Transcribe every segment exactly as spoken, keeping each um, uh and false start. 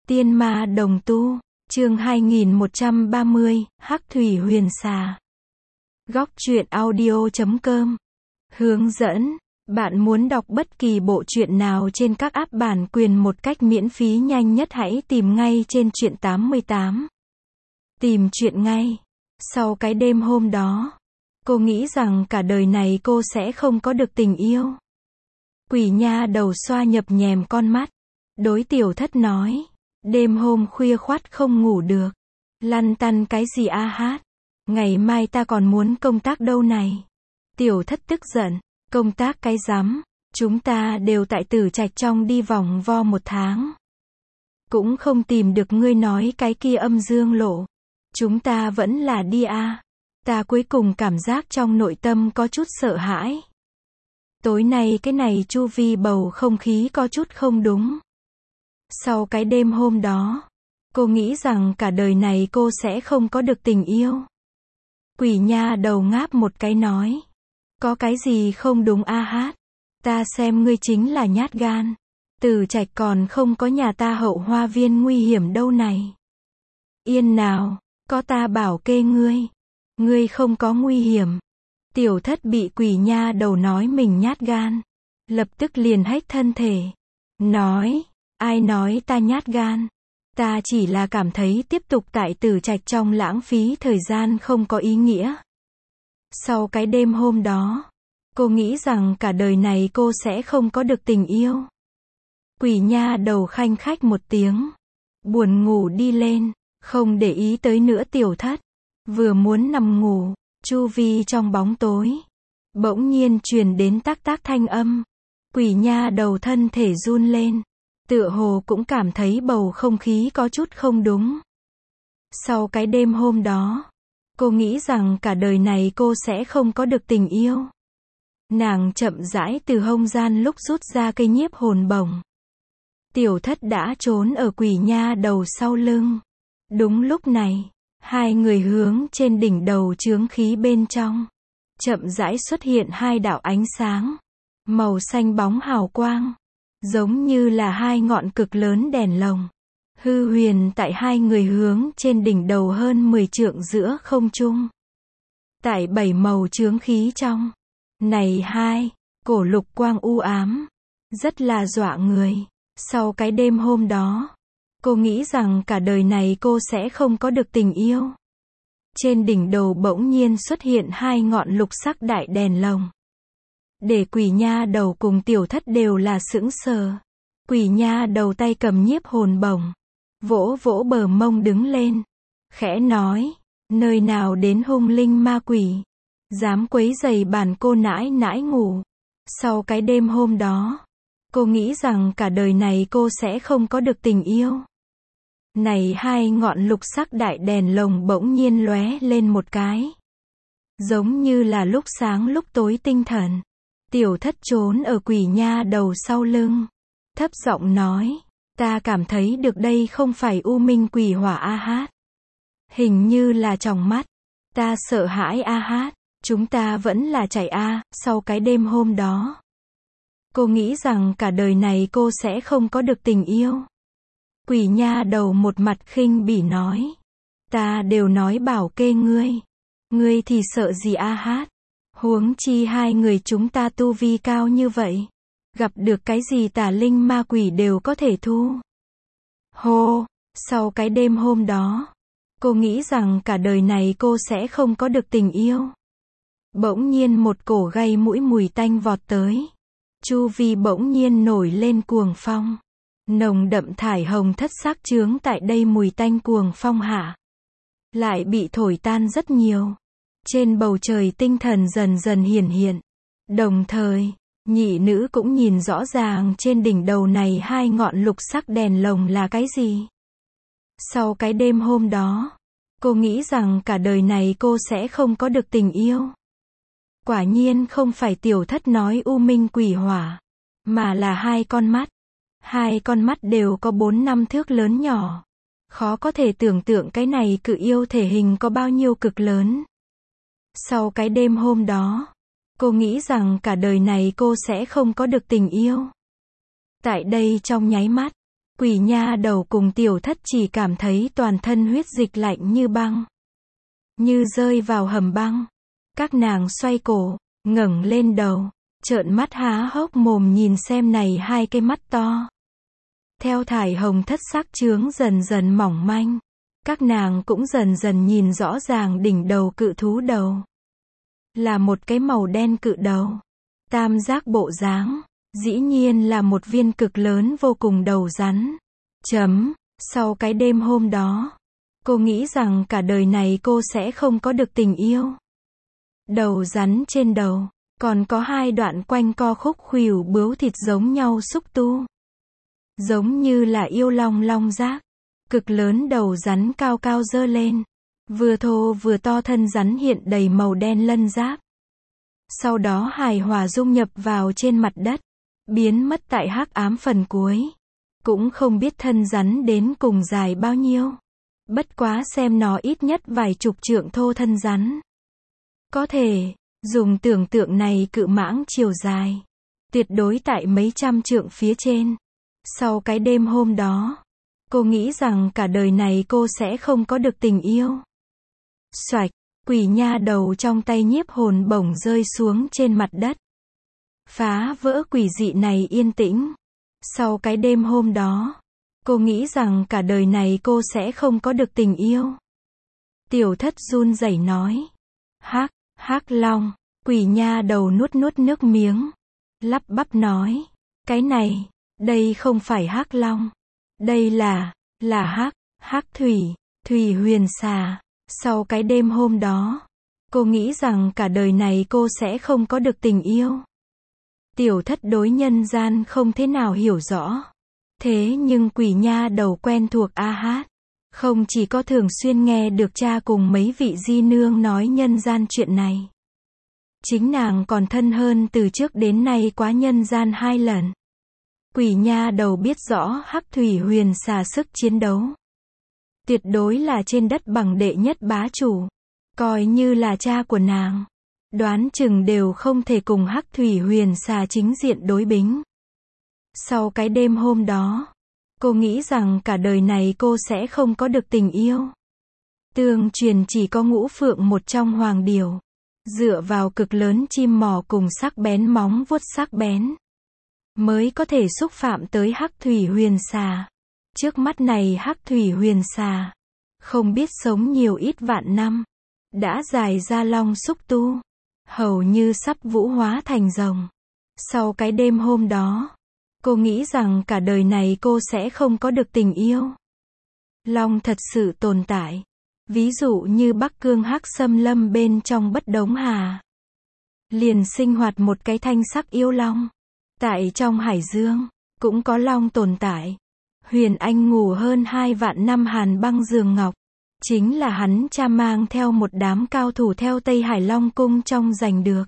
Tiên ma đồng tu, chương hai nghìn một trăm ba mươi, Hắc thủy huyền xà. Góc truyện audio chấm com. Hướng dẫn, bạn muốn đọc bất kỳ bộ truyện nào trên các app bản quyền một cách miễn phí nhanh nhất hãy tìm ngay trên truyện tám mươi tám. Tìm truyện ngay. Sau cái đêm hôm đó, cô nghĩ rằng cả đời này cô sẽ không có được tình yêu. Quỷ nha đầu xoa nhập nhèm con mắt, đối Tiểu Thất nói, đêm hôm khuya khoắt không ngủ được, lăn tăn cái gì a hát, ngày mai ta còn muốn công tác đâu này. Tiểu Thất tức giận, công tác cái rắm, chúng ta đều tại Tử Trạch trong đi vòng vo một tháng, cũng không tìm được ngươi nói cái kia âm dương lộ, chúng ta vẫn là đi a. Ta cuối cùng cảm giác trong nội tâm có chút sợ hãi. Tối nay cái này chu vi bầu không khí có chút không đúng. Sau cái đêm hôm đó, cô nghĩ rằng cả đời này cô sẽ không có được tình yêu. Quỷ nha đầu ngáp một cái nói, có cái gì không đúng a hát, ta xem ngươi chính là nhát gan. Tử Trạch còn không có nhà ta hậu hoa viên nguy hiểm đâu này. Yên nào, có ta bảo kê ngươi, ngươi không có nguy hiểm. Tiểu Thất bị quỷ nha đầu nói mình nhát gan, lập tức liền hách thân thể, nói, ai nói ta nhát gan, ta chỉ là cảm thấy tiếp tục tại Tử Trạch trong lãng phí thời gian không có ý nghĩa. Sau cái đêm hôm đó, cô nghĩ rằng cả đời này cô sẽ không có được tình yêu. Quỷ nha đầu khanh khách một tiếng, buồn ngủ đi lên, không để ý tới nữa Tiểu Thất, vừa muốn nằm ngủ, chu vi trong bóng tối, bỗng nhiên truyền đến tác tác thanh âm. Quỷ nha đầu thân thể run lên, tựa hồ cũng cảm thấy bầu không khí có chút không đúng. Sau cái đêm hôm đó, cô nghĩ rằng cả đời này cô sẽ không có được tình yêu. Nàng chậm rãi từ hông gian lúc rút ra cây nhiếp hồn bổng. Tiểu Thất đã trốn ở quỷ nha đầu sau lưng. Đúng lúc này, hai người hướng trên đỉnh đầu chướng khí bên trong, chậm rãi xuất hiện hai đạo ánh sáng, màu xanh bóng hào quang, giống như là hai ngọn cực lớn đèn lồng, hư huyền tại hai người hướng trên đỉnh đầu hơn mười trượng giữa không trung. Tại bảy màu chướng khí trong, này hai, cổ lục quang u ám, rất là dọa người. Sau cái đêm hôm đó, cô nghĩ rằng cả đời này cô sẽ không có được tình yêu. Trên đỉnh đầu bỗng nhiên xuất hiện hai ngọn lục sắc đại đèn lồng. Để quỷ nha đầu cùng Tiểu Thất đều là sững sờ. Quỷ nha đầu tay cầm nhiếp hồn bổng, vỗ vỗ bờ mông đứng lên, khẽ nói, nơi nào đến hung linh ma quỷ, dám quấy rầy bản cô nãi nãi ngủ. Sau cái đêm hôm đó, cô nghĩ rằng cả đời này cô sẽ không có được tình yêu. Này hai ngọn lục sắc đại đèn lồng bỗng nhiên lóe lên một cái, giống như là lúc sáng lúc tối tinh thần. Tiểu Thất trốn ở quỷ nha đầu sau lưng, thấp giọng nói, ta cảm thấy được đây không phải u minh quỷ hỏa a hát, hình như là tròng mắt, ta sợ hãi a hát, chúng ta vẫn là chạy a. Sau cái đêm hôm đó, cô nghĩ rằng cả đời này cô sẽ không có được tình yêu. Quỷ nha đầu một mặt khinh bỉ nói, ta đều nói bảo kê ngươi, ngươi thì sợ gì a hát, huống chi hai người chúng ta tu vi cao như vậy, gặp được cái gì tà linh ma quỷ đều có thể thu. Hô, sau cái đêm hôm đó, cô nghĩ rằng cả đời này cô sẽ không có được tình yêu. Bỗng nhiên một cổ gây mũi mùi tanh vọt tới, chu vi bỗng nhiên nổi lên cuồng phong. Nồng đậm thải hồng thất sắc chướng tại đây mùi tanh cuồng phong hạ, lại bị thổi tan rất nhiều. Trên bầu trời tinh thần dần dần hiển hiện. Đồng thời, nhị nữ cũng nhìn rõ ràng trên đỉnh đầu này hai ngọn lục sắc đèn lồng là cái gì. Sau cái đêm hôm đó, cô nghĩ rằng cả đời này cô sẽ không có được tình yêu. Quả nhiên không phải Tiểu Thất nói u minh quỷ hỏa, mà là hai con mắt. Hai con mắt đều có bốn năm thước lớn nhỏ. Khó có thể tưởng tượng cái này cự yêu thể hình có bao nhiêu cực lớn. Sau cái đêm hôm đó, cô nghĩ rằng cả đời này cô sẽ không có được tình yêu. Tại đây trong nháy mắt, Quỷ nha đầu cùng tiểu thất chỉ cảm thấy toàn thân huyết dịch lạnh như băng, như rơi vào hầm băng. Các nàng xoay cổ, ngẩng lên đầu, trợn mắt há hốc mồm nhìn xem này hai cái mắt to. Theo thải hồng thất sắc chướng dần dần mỏng manh, các nàng cũng dần dần nhìn rõ ràng đỉnh đầu cự thú đầu. Là một cái màu đen cự đầu, tam giác bộ dáng, dĩ nhiên là một viên cực lớn vô cùng đầu rắn. Chấm, sau cái đêm hôm đó, cô nghĩ rằng cả đời này cô sẽ không có được tình yêu. Đầu rắn trên đầu, còn có hai đoạn quanh co khúc khuỷu bướu thịt giống nhau xúc tu. Giống như là yêu long long giác. Cực lớn đầu rắn cao cao dơ lên. Vừa thô vừa to thân rắn hiện đầy màu đen lân giáp. Sau đó hài hòa dung nhập vào trên mặt đất. Biến mất tại hắc ám phần cuối. Cũng không biết thân rắn đến cùng dài bao nhiêu. Bất quá xem nó ít nhất vài chục trượng thô thân rắn. Có thể, dùng tưởng tượng này cự mãng chiều dài. Tuyệt đối tại mấy trăm trượng phía trên. Sau cái đêm hôm đó, cô nghĩ rằng cả đời này cô sẽ không có được tình yêu. Xoạch, quỷ nha đầu trong tay nhiếp hồn bổng rơi xuống trên mặt đất. Phá vỡ quỷ dị này yên tĩnh. Sau cái đêm hôm đó, cô nghĩ rằng cả đời này cô sẽ không có được tình yêu. Tiểu thất run rẩy nói. Hắc, hắc long, quỷ nha đầu nuốt nuốt nước miếng. Lắp bắp nói. Cái này, đây không phải hắc long. Đây là, là hắc, hắc thủy, thủy huyền xà. Sau cái đêm hôm đó, cô nghĩ rằng cả đời này cô sẽ không có được tình yêu. Tiểu thất đối nhân gian không thế nào hiểu rõ. Thế nhưng quỷ nha đầu quen thuộc A Hát. Không chỉ có thường xuyên nghe được cha cùng mấy vị di nương nói nhân gian chuyện này. Chính nàng còn thân hơn từ trước đến nay quá nhân gian hai lần. Quỷ nha đầu biết rõ hắc thủy huyền xà sức chiến đấu. Tuyệt đối là trên đất bằng đệ nhất bá chủ. Coi như là cha của nàng. Đoán chừng đều không thể cùng hắc thủy huyền xà chính diện đối bính. Sau cái đêm hôm đó, cô nghĩ rằng cả đời này cô sẽ không có được tình yêu. Tương truyền chỉ có ngũ phượng một trong hoàng điểu. Dựa vào cực lớn chim mỏ cùng sắc bén móng vuốt sắc bén. Mới có thể xúc phạm tới hắc thủy huyền xà. Trước mắt này hắc thủy huyền xà. Không biết sống nhiều ít vạn năm. Đã dài ra long xúc tu. Hầu như sắp vũ hóa thành rồng. Sau cái đêm hôm đó, cô nghĩ rằng cả đời này cô sẽ không có được tình yêu. Long thật sự tồn tại. Ví dụ như Bắc Cương hắc xâm lâm bên trong Bất Đống Hà. Liền sinh hoạt một cái thanh sắc yêu long. Tại trong hải dương, cũng có long tồn tại. Huyền Anh ngủ hơn hai vạn năm hàn băng giường ngọc. Chính là hắn cha mang theo một đám cao thủ theo Tây Hải Long Cung trong giành được.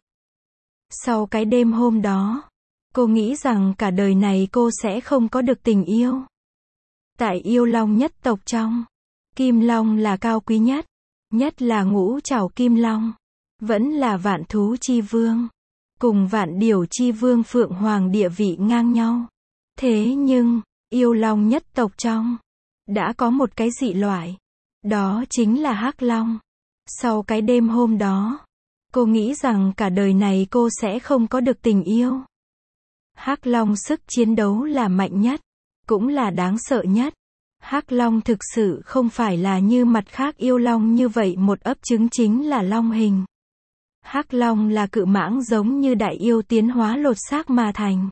Sau cái đêm hôm đó, cô nghĩ rằng cả đời này cô sẽ không có được tình yêu. Tại yêu long nhất tộc trong, Kim Long là cao quý nhất. Nhất là ngũ trảo Kim Long. Vẫn là vạn thú chi vương. Cùng vạn điểu chi vương Phượng Hoàng địa vị ngang nhau. Thế nhưng, yêu long nhất tộc trong, đã có một cái dị loại. Đó chính là hắc long. Sau cái đêm hôm đó, cô nghĩ rằng cả đời này cô sẽ không có được tình yêu. Hắc long sức chiến đấu là mạnh nhất, cũng là đáng sợ nhất. Hắc long thực sự không phải là như mặt khác yêu long như vậy một ấp trứng chính là long hình. Hắc long là cự mãng giống như đại yêu tiến hóa lột xác mà thành.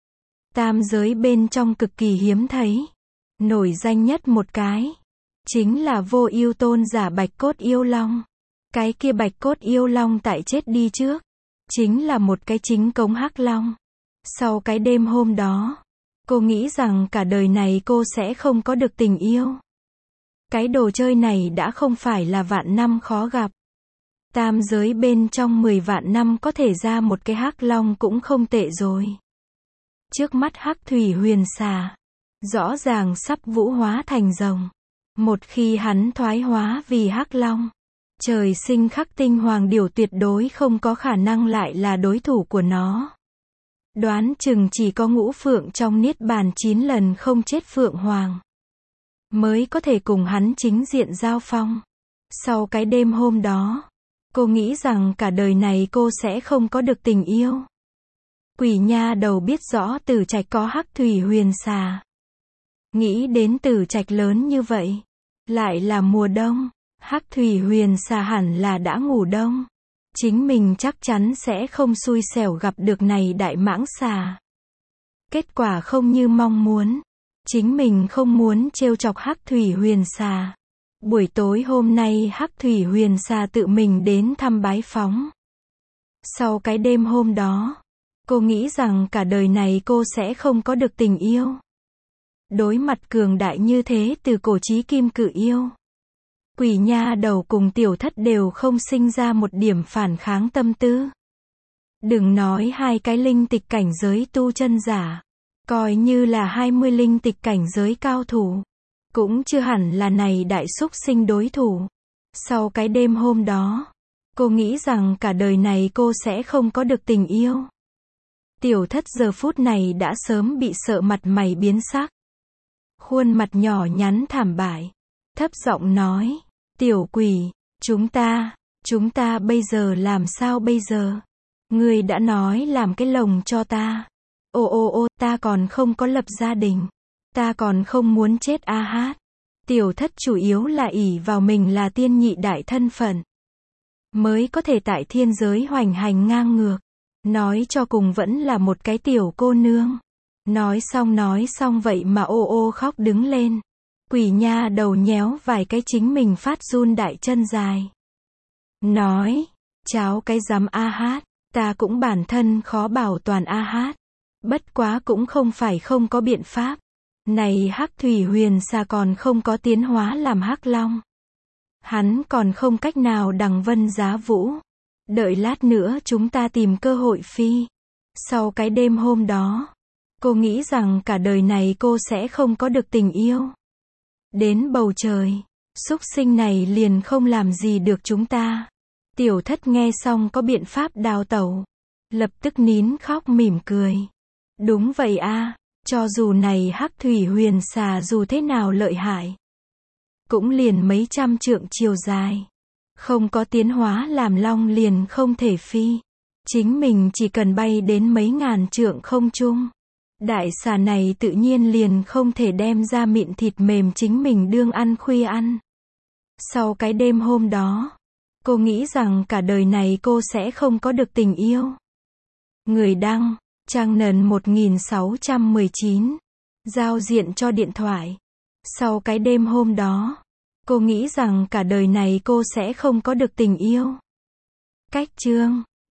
Tam giới bên trong cực kỳ hiếm thấy. Nổi danh nhất một cái, chính là vô ưu tôn giả bạch cốt yêu long. Cái kia bạch cốt yêu long tại chết đi trước, chính là một cái chính cống hắc long. Sau cái đêm hôm đó, cô nghĩ rằng cả đời này cô sẽ không có được tình yêu. Cái đồ chơi này đã không phải là vạn năm khó gặp. Tam giới bên trong mười vạn năm có thể ra một cái hắc long cũng không tệ rồi. Trước mắt hắc thủy huyền xà, rõ ràng sắp vũ hóa thành rồng. Một khi hắn thoái hóa vì hắc long, trời sinh khắc tinh hoàng điểu tuyệt đối không có khả năng lại là đối thủ của nó. Đoán chừng chỉ có ngũ phượng trong niết bàn chín lần không chết phượng hoàng mới có thể cùng hắn chính diện giao phong. Sau cái đêm hôm đó, cô nghĩ rằng cả đời này cô sẽ không có được tình yêu. Quỷ nha đầu biết rõ Tử Trạch có Hắc Thủy Huyền Xà. Nghĩ đến Tử Trạch lớn như vậy, lại là mùa đông, Hắc Thủy Huyền Xà hẳn là đã ngủ đông. Chính mình chắc chắn sẽ không xui xẻo gặp được này đại mãng xà. Kết quả không như mong muốn. Chính mình không muốn trêu chọc Hắc Thủy Huyền Xà. Buổi tối hôm nay Hắc Thủy Huyền Xà tự mình đến thăm bái phóng. Sau cái đêm hôm đó, cô nghĩ rằng cả đời này cô sẽ không có được tình yêu. Đối mặt cường đại như thế từ cổ chí kim cự yêu. Quỷ nha đầu cùng Tiểu Thất đều không sinh ra một điểm phản kháng tâm tư. Đừng nói hai cái linh tịch cảnh giới tu chân giả. Coi như là hai mươi linh tịch cảnh giới cao thủ. Cũng chưa hẳn là này đại xúc sinh đối thủ. Sau cái đêm hôm đó, cô nghĩ rằng cả đời này cô sẽ không có được tình yêu. Tiểu Thất giờ phút này đã sớm bị sợ mặt mày biến sắc. Khuôn mặt nhỏ nhắn thảm bại. Thấp giọng nói, tiểu quỷ, chúng ta, chúng ta bây giờ làm sao bây giờ? Ngươi đã nói làm cái lồng cho ta. Ô ô ô, ta còn không có lập gia đình. Ta còn không muốn chết a hát. Tiểu Thất chủ yếu là ỷ vào mình là tiên nhị đại thân phận. Mới có thể tại thiên giới hoành hành ngang ngược. Nói cho cùng vẫn là một cái tiểu cô nương. Nói xong nói xong vậy mà ô ô khóc đứng lên. Quỷ nha đầu nhéo vài cái chính mình phát run đại chân dài. Nói, cháu cái dám a hát, ta cũng bản thân khó bảo toàn a hát. Bất quá cũng không phải không có biện pháp. Này Hắc Thủy Huyền Xà còn không có tiến hóa làm Hắc Long. Hắn còn không cách nào đằng vân giá vũ. Đợi lát nữa chúng ta tìm cơ hội phi. Sau cái đêm hôm đó, cô nghĩ rằng cả đời này cô sẽ không có được tình yêu. Đến bầu trời, xúc sinh này liền không làm gì được chúng ta. Tiểu Thất nghe xong có biện pháp đào tẩu. Lập tức nín khóc mỉm cười. Đúng vậy a, cho dù này Hắc Thủy Huyền Xà dù thế nào lợi hại, cũng liền mấy trăm trượng chiều dài. Không có tiến hóa làm long liền không thể phi. Chính mình chỉ cần bay đến mấy ngàn trượng không trung. Đại xà này tự nhiên liền không thể đem ra mịn thịt mềm chính mình đương ăn khuya ăn. Sau cái đêm hôm đó, cô nghĩ rằng cả đời này cô sẽ không có được tình yêu. Người đăng, trang nền một nghìn sáu trăm mười chín. Giao diện cho điện thoại. Sau cái đêm hôm đó, cô nghĩ rằng cả đời này cô sẽ không có được tình yêu. Cách chương